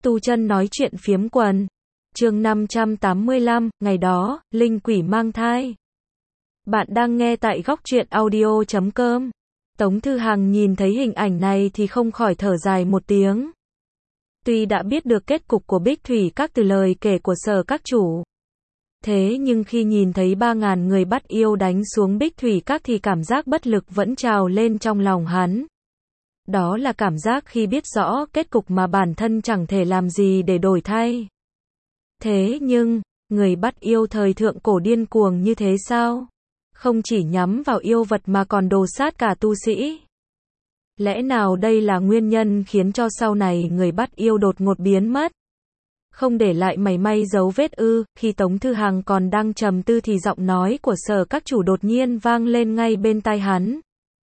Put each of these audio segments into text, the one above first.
Tu chân nói chuyện phiếm quần. Chương 585, ngày đó, linh quỷ mang thai. Bạn đang nghe tại góc truyện audio.com. Tống Thư Hằng nhìn thấy hình ảnh này thì không khỏi thở dài một tiếng. Tuy đã biết được kết cục của Bích Thủy Các từ lời kể của Sở Các chủ, thế nhưng khi nhìn thấy 3.000 người bắt yêu đánh xuống Bích Thủy Các thì cảm giác bất lực vẫn trào lên trong lòng hắn. Đó là cảm giác khi biết rõ kết cục mà bản thân chẳng thể làm gì để đổi thay. Thế nhưng, người bắt yêu thời thượng cổ điên cuồng như thế sao? Không chỉ nhắm vào yêu vật mà còn đồ sát cả tu sĩ. Lẽ nào đây là nguyên nhân khiến cho sau này người bắt yêu đột ngột biến mất? Không để lại mảy may dấu vết ư? Khi Tống Thư Hằng còn đang trầm tư thì giọng nói của Sở Các chủ đột nhiên vang lên ngay bên tai hắn.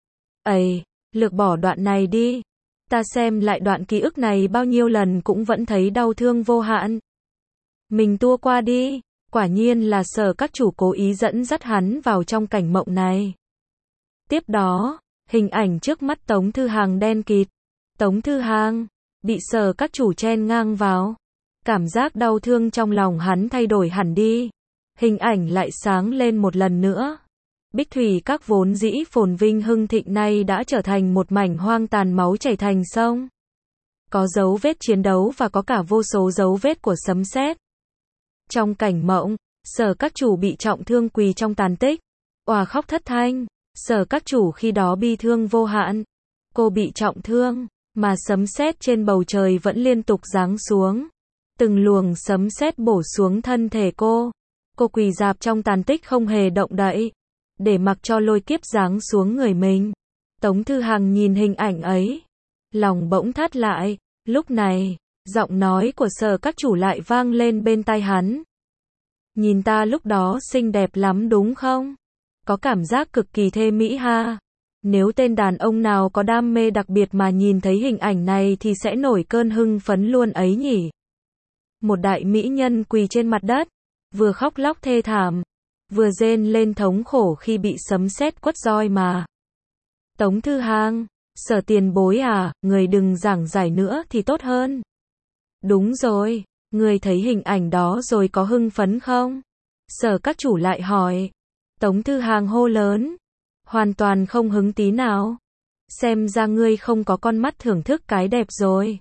Ây, lược bỏ đoạn này đi. Ta xem lại đoạn ký ức này bao nhiêu lần cũng vẫn thấy đau thương vô hạn. Mình tua qua đi. Quả nhiên là Sở Các chủ cố ý dẫn dắt hắn vào trong cảnh mộng này. Tiếp đó, hình ảnh trước mắt Tống Thư Hằng đen kịt. Tống Thư Hằng bị Sở Các chủ chen ngang vào. Cảm giác đau thương trong lòng hắn thay đổi hẳn đi. Hình ảnh lại sáng lên một lần nữa. Bích Thủy Các vốn dĩ phồn vinh hưng thịnh nay đã trở thành một mảnh hoang tàn, máu chảy thành sông. Có dấu vết chiến đấu và có cả vô số dấu vết của sấm sét. Trong cảnh mộng, Sở Các chủ bị trọng thương quỳ trong tàn tích, òa khóc thất thanh. Sở Các chủ khi đó bi thương vô hạn. Cô bị trọng thương, mà sấm sét trên bầu trời vẫn liên tục giáng xuống. Từng luồng sấm sét bổ xuống thân thể cô. Cô quỳ rạp trong tàn tích không hề động đậy, để mặc cho lôi kiếp giáng xuống người mình. Tống Thư Hằng nhìn hình ảnh ấy, lòng bỗng thắt lại. Lúc này, giọng nói của Sở Các chủ lại vang lên bên tai hắn. Nhìn ta lúc đó xinh đẹp lắm đúng không? Có cảm giác cực kỳ thê mỹ ha. Nếu tên đàn ông nào có đam mê đặc biệt mà nhìn thấy hình ảnh này thì sẽ nổi cơn hưng phấn luôn ấy nhỉ. Một đại mỹ nhân quỳ trên mặt đất, vừa khóc lóc thê thảm, vừa rên lên thống khổ khi bị sấm sét quất roi mà. Tống Thư Hằng, Sở tiền bối à, người đừng giảng giải nữa thì tốt hơn. Đúng rồi, người thấy hình ảnh đó rồi có hưng phấn không? Sở Các chủ lại hỏi. Tống Thư Hằng hô lớn. Hoàn toàn không hứng tí nào. Xem ra ngươi không có con mắt thưởng thức cái đẹp rồi.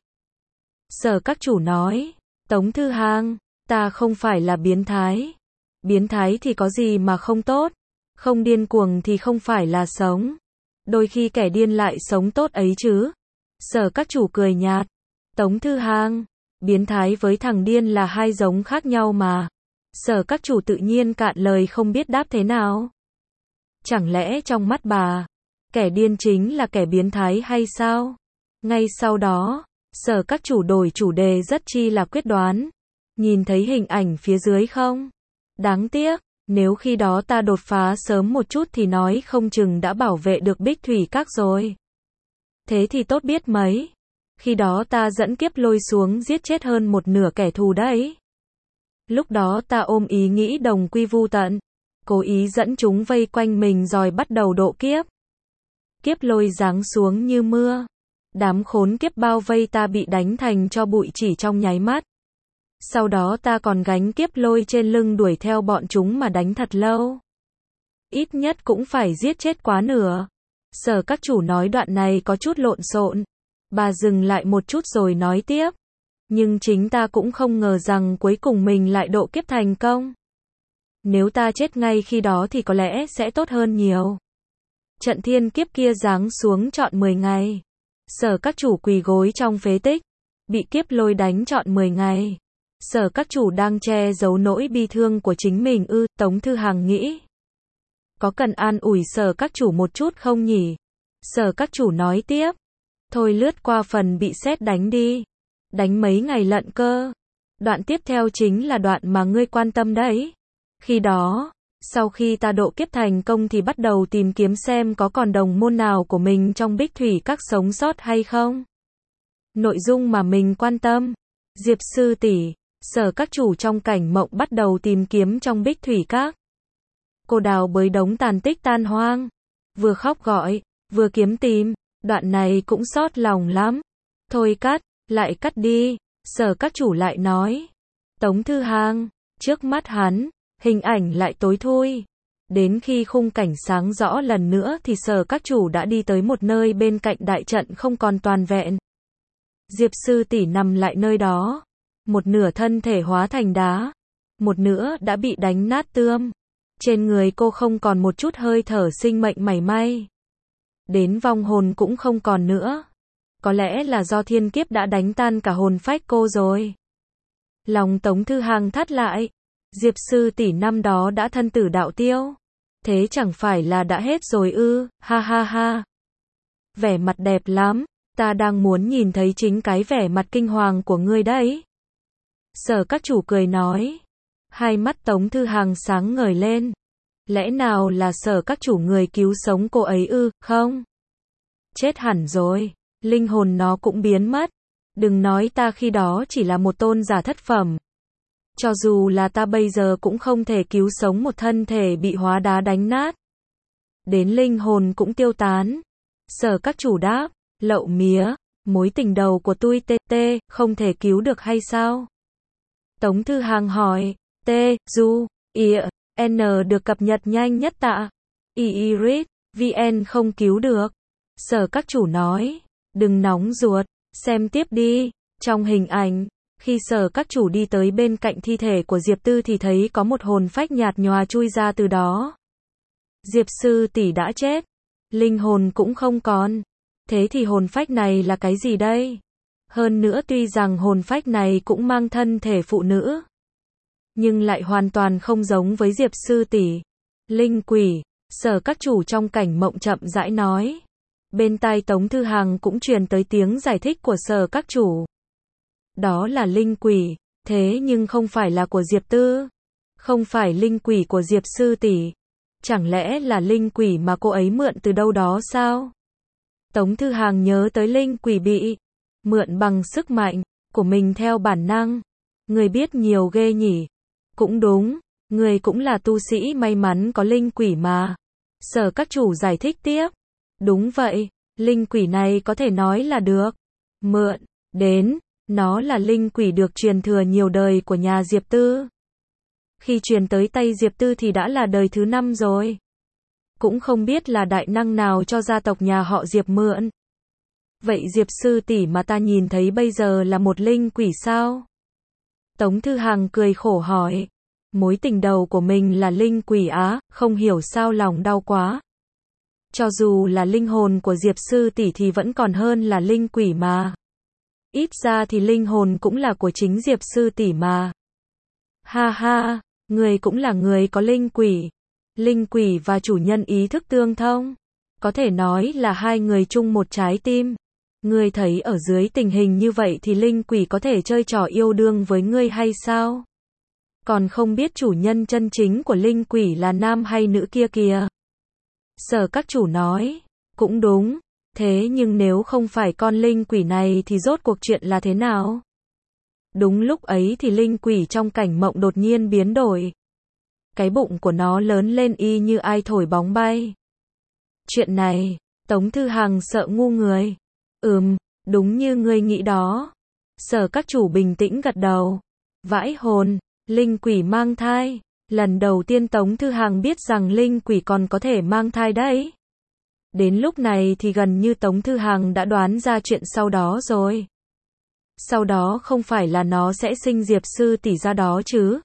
Sở Các chủ nói. Tống Thư Hằng, ta không phải là biến thái. Biến thái thì có gì mà không tốt. Không điên cuồng thì không phải là sống. Đôi khi kẻ điên lại sống tốt ấy chứ. Sở Các chủ cười nhạt. Tống Thư Hằng, biến thái với thằng điên là hai giống khác nhau mà. Sở Các chủ tự nhiên cạn lời không biết đáp thế nào. Chẳng lẽ trong mắt bà, kẻ điên chính là kẻ biến thái hay sao? Ngay sau đó, Sở Các chủ đổi chủ đề rất chi là quyết đoán. Nhìn thấy hình ảnh phía dưới không? Đáng tiếc, nếu khi đó ta đột phá sớm một chút thì nói không chừng đã bảo vệ được Bích Thủy Các rồi. Thế thì tốt biết mấy. Khi đó ta dẫn kiếp lôi xuống giết chết hơn một nửa kẻ thù đấy. Lúc đó ta ôm ý nghĩ đồng quy vu tận, cố ý dẫn chúng vây quanh mình rồi bắt đầu độ kiếp. Kiếp lôi giáng xuống như mưa. Đám khốn kiếp bao vây ta bị đánh thành cho bụi chỉ trong nháy mắt. Sau đó ta còn gánh kiếp lôi trên lưng đuổi theo bọn chúng mà đánh thật lâu. Ít nhất cũng phải giết chết quá nửa. Sở Các chủ nói đoạn này có chút lộn xộn. Bà dừng lại một chút rồi nói tiếp. Nhưng chính ta cũng không ngờ rằng cuối cùng mình lại độ kiếp thành công. Nếu ta chết ngay khi đó thì có lẽ sẽ tốt hơn nhiều. Trận thiên kiếp kia giáng xuống trọn 10 ngày. Sở Các chủ quỳ gối trong phế tích, bị kiếp lôi đánh trọn 10 ngày. Sở Các chủ đang che giấu nỗi bi thương của chính mình ư? Tống Thư Hằng nghĩ. Có cần an ủi Sở Các chủ một chút không nhỉ? Sở Các chủ nói tiếp. Thôi lướt qua phần bị sét đánh đi. Đánh mấy ngày lận cơ. Đoạn tiếp theo chính là đoạn mà ngươi quan tâm đấy. Khi đó, sau khi ta độ kiếp thành công thì bắt đầu tìm kiếm xem có còn đồng môn nào của mình trong Bích Thủy Các sống sót hay không. Nội dung mà mình quan tâm. Diệp sư tỷ, Sở Các chủ trong cảnh mộng bắt đầu tìm kiếm trong Bích Thủy Các. Cô đào bới đống tàn tích tan hoang. Vừa khóc gọi, vừa kiếm tìm. Đoạn này cũng xót lòng lắm. Thôi cắt, lại cắt đi. Sở các chủ lại nói. Tống Thư Hàng, trước mắt hắn, hình ảnh lại tối thui. Đến khi khung cảnh sáng rõ lần nữa thì Sở các chủ đã đi tới một nơi bên cạnh đại trận không còn toàn vẹn. Diệp sư tỷ nằm lại nơi đó. Một nửa thân thể hóa thành đá. Một nửa đã bị đánh nát tươm. Trên người cô không còn một chút hơi thở sinh mệnh mảy may. Đến vong hồn cũng không còn nữa. Có lẽ là do thiên kiếp đã đánh tan cả hồn phách cô rồi. Lòng Tống Thư Hàng thắt lại. Diệp sư tỷ năm đó đã thân tử đạo tiêu. Thế chẳng phải là đã hết rồi ư, ha ha ha. Vẻ mặt đẹp lắm, ta đang muốn nhìn thấy chính cái vẻ mặt kinh hoàng của ngươi đấy. Sở các chủ cười nói. Hai mắt Tống Thư Hàng sáng ngời lên. Lẽ nào là Sở các chủ người cứu sống cô ấy ư, không? Chết hẳn rồi, linh hồn nó cũng biến mất. Đừng nói ta khi đó chỉ là một tôn giả thất phẩm. Cho dù là ta bây giờ cũng không thể cứu sống một thân thể bị hóa đá đánh nát. Đến linh hồn cũng tiêu tán. Sở các chủ đáp, lậu mía, mối tình đầu của tôi tê, không thể cứu được hay sao? Tống Thư Hàng hỏi, du, n được cập nhật nhanh nhất tạ. Iris, vn không cứu được. Sở các chủ nói, đừng nóng ruột, xem tiếp đi. Trong hình ảnh, khi Sở các chủ đi tới bên cạnh thi thể của Diệp Tư thì thấy có một hồn phách nhạt nhòa chui ra từ đó. Diệp sư tỷ đã chết, linh hồn cũng không còn. Thế thì hồn phách này là cái gì đây? Hơn nữa tuy rằng hồn phách này cũng mang thân thể phụ nữ, nhưng lại hoàn toàn không giống với Diệp sư tỷ. Linh quỷ, Sở các chủ trong cảnh mộng chậm rãi nói. Bên tai Tống Thư Hàng cũng truyền tới tiếng giải thích của Sở các chủ. Đó là linh quỷ, thế nhưng không phải là của Diệp Tư. Không phải linh quỷ của Diệp sư tỷ. Chẳng lẽ là linh quỷ mà cô ấy mượn từ đâu đó sao? Tống Thư Hàng nhớ tới linh quỷ bị mượn bằng sức mạnh của mình theo bản năng. Người biết nhiều ghê nhỉ? Cũng đúng, người cũng là tu sĩ may mắn có linh quỷ mà. Sở các chủ giải thích tiếp. Đúng vậy, linh quỷ này có thể nói là được mượn đến. Nó là linh quỷ được truyền thừa nhiều đời của nhà Diệp Tư. Khi truyền tới tay Diệp Tư thì đã là đời thứ 5 rồi. Cũng không biết là đại năng nào cho gia tộc nhà họ Diệp mượn. Vậy Diệp sư tỷ mà ta nhìn thấy bây giờ là một linh quỷ sao? Tống Thư Hàng cười khổ hỏi. Mối tình đầu của mình là linh quỷ á, không hiểu sao lòng đau quá. Cho dù là linh hồn của Diệp sư tỷ thì vẫn còn hơn là linh quỷ mà. Ít ra thì linh hồn cũng là của chính Diệp sư tỷ mà. Ha ha, người cũng là người có linh quỷ. Linh quỷ và chủ nhân ý thức tương thông. Có thể nói là hai người chung một trái tim. Ngươi thấy ở dưới tình hình như vậy thì linh quỷ có thể chơi trò yêu đương với ngươi hay sao? Còn không biết chủ nhân chân chính của linh quỷ là nam hay nữ kia kìa. Sở các chủ nói, cũng đúng. Thế nhưng nếu không phải con linh quỷ này thì rốt cuộc chuyện là thế nào? Đúng lúc ấy thì linh quỷ trong cảnh mộng đột nhiên biến đổi. Cái bụng của nó lớn lên y như ai thổi bóng bay. Chuyện này, Tống Thư Hàng sợ ngu người. Đúng như ngươi nghĩ đó. Sở các chủ bình tĩnh gật đầu. Vãi hồn, linh quỷ mang thai. Lần đầu tiên Tống Thư Hàng biết rằng linh quỷ còn có thể mang thai đấy. Đến lúc này thì gần như Tống Thư Hàng đã đoán ra chuyện sau đó rồi. Sau đó không phải là nó sẽ sinh Diệp sư tỷ ra đó chứ?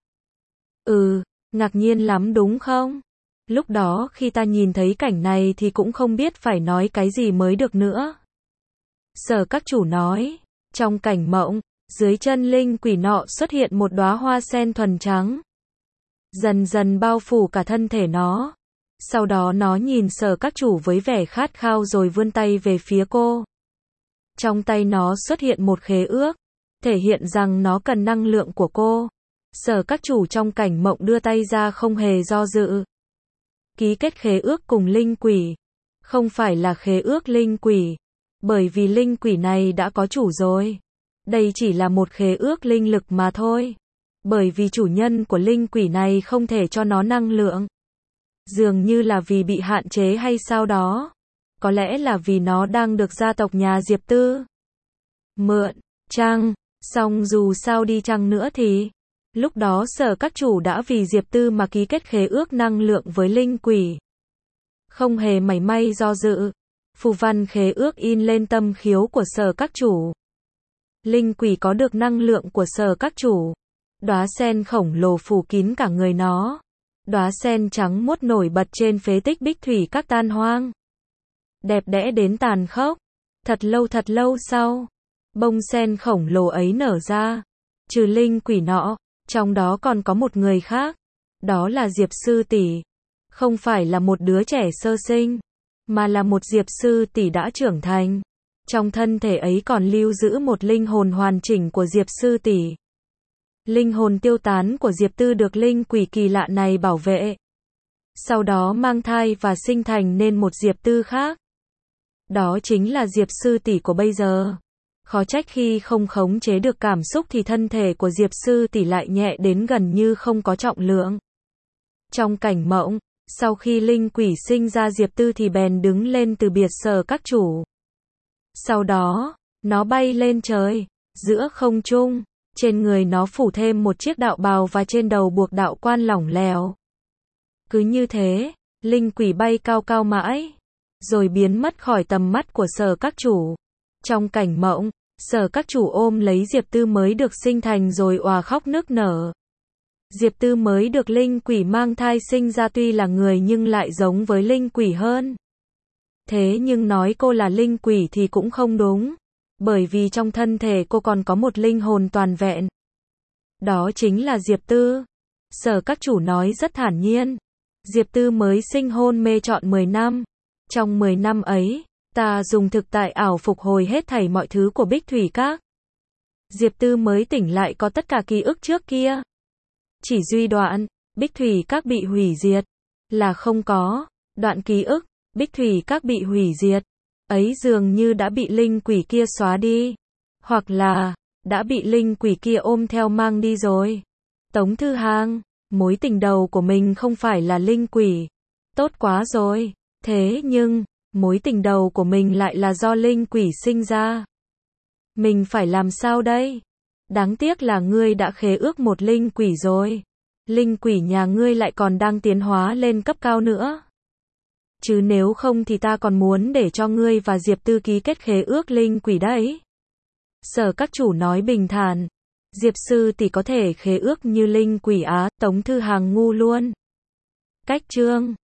Ngạc nhiên lắm đúng không? Lúc đó khi ta nhìn thấy cảnh này thì cũng không biết phải nói cái gì mới được nữa. Sở các chủ nói, trong cảnh mộng, dưới chân linh quỷ nọ xuất hiện một đóa hoa sen thuần trắng. Dần dần bao phủ cả thân thể nó. Sau đó nó nhìn Sở các chủ với vẻ khát khao rồi vươn tay về phía cô. Trong tay nó xuất hiện một khế ước, thể hiện rằng nó cần năng lượng của cô. Sở các chủ trong cảnh mộng đưa tay ra không hề do dự. Ký kết khế ước cùng linh quỷ. Không phải là khế ước linh quỷ, bởi vì linh quỷ này đã có chủ rồi. Đây chỉ là một khế ước linh lực mà thôi. Bởi vì chủ nhân của linh quỷ này không thể cho nó năng lượng. Dường như là vì bị hạn chế hay sao đó. Có lẽ là vì nó đang được gia tộc nhà Diệp Tư mượn. Chăng, Song dù sao đi chăng nữa thì, lúc đó Sở các chủ đã vì Diệp Tư mà ký kết khế ước năng lượng với linh quỷ. Không hề mảy may do dự, phù văn khế ước in lên tâm khiếu của Sở các chủ. Linh quỷ có được năng lượng của Sở các chủ. Đóa sen khổng lồ phủ kín cả người nó. Đóa sen trắng muốt nổi bật trên phế tích bích thủy các tan hoang. Đẹp đẽ đến tàn khốc. Thật lâu sau, bông sen khổng lồ ấy nở ra. Trừ linh quỷ nọ, trong đó còn có một người khác. Đó là Diệp sư tỷ. Không phải là một đứa trẻ sơ sinh, mà là một Diệp sư tỷ đã trưởng thành. Trong thân thể ấy còn lưu giữ một linh hồn hoàn chỉnh của Diệp sư tỷ. Linh hồn tiêu tán của Diệp Tư được linh quỷ kỳ lạ này bảo vệ. Sau đó mang thai và sinh thành nên một Diệp Tư khác. Đó chính là Diệp sư tỷ của bây giờ. Khó trách khi không khống chế được cảm xúc thì thân thể của Diệp sư tỷ lại nhẹ đến gần như không có trọng lượng. Trong cảnh mộng, sau khi linh quỷ sinh ra Diệp Tư thì bèn đứng lên từ biệt Sở các chủ. Sau đó, nó bay lên trời, giữa không trung, trên người nó phủ thêm một chiếc đạo bào và trên đầu buộc đạo quan lỏng lẻo. Cứ như thế, linh quỷ bay cao cao mãi, rồi biến mất khỏi tầm mắt của Sở các chủ. Trong cảnh mộng, Sở các chủ ôm lấy Diệp Tư mới được sinh thành rồi òa khóc nức nở. Diệp Tư mới được linh quỷ mang thai sinh ra tuy là người nhưng lại giống với linh quỷ hơn. Thế nhưng nói cô là linh quỷ thì cũng không đúng, bởi vì trong thân thể cô còn có một linh hồn toàn vẹn. Đó chính là Diệp Tư. Sở các chủ nói rất thản nhiên. Diệp Tư mới sinh hôn mê trọn 10 năm. Trong 10 năm ấy, ta dùng thực tại ảo phục hồi hết thảy mọi thứ của Bích Thủy Các. Diệp Tư mới tỉnh lại có tất cả ký ức trước kia. Chỉ duy đoạn, Bích Thủy Các bị hủy diệt, là không có. Đoạn ký ức, Bích Thủy Các bị hủy diệt, ấy dường như đã bị linh quỷ kia xóa đi. Hoặc là, đã bị linh quỷ kia ôm theo mang đi rồi. Tống Thư Hàng, mối tình đầu của mình không phải là linh quỷ. Tốt quá rồi. Thế nhưng, mối tình đầu của mình lại là do linh quỷ sinh ra. Mình phải làm sao đây? Đáng tiếc là ngươi đã khế ước một linh quỷ rồi. Linh quỷ nhà ngươi lại còn đang tiến hóa lên cấp cao nữa. Chứ nếu không thì ta còn muốn để cho ngươi và Diệp Tư ký kết khế ước linh quỷ đấy. Sở các chủ nói bình thản. Diệp sư tỷ có thể khế ước như linh quỷ á, Tống Thư Hàng ngu luôn. Cách chương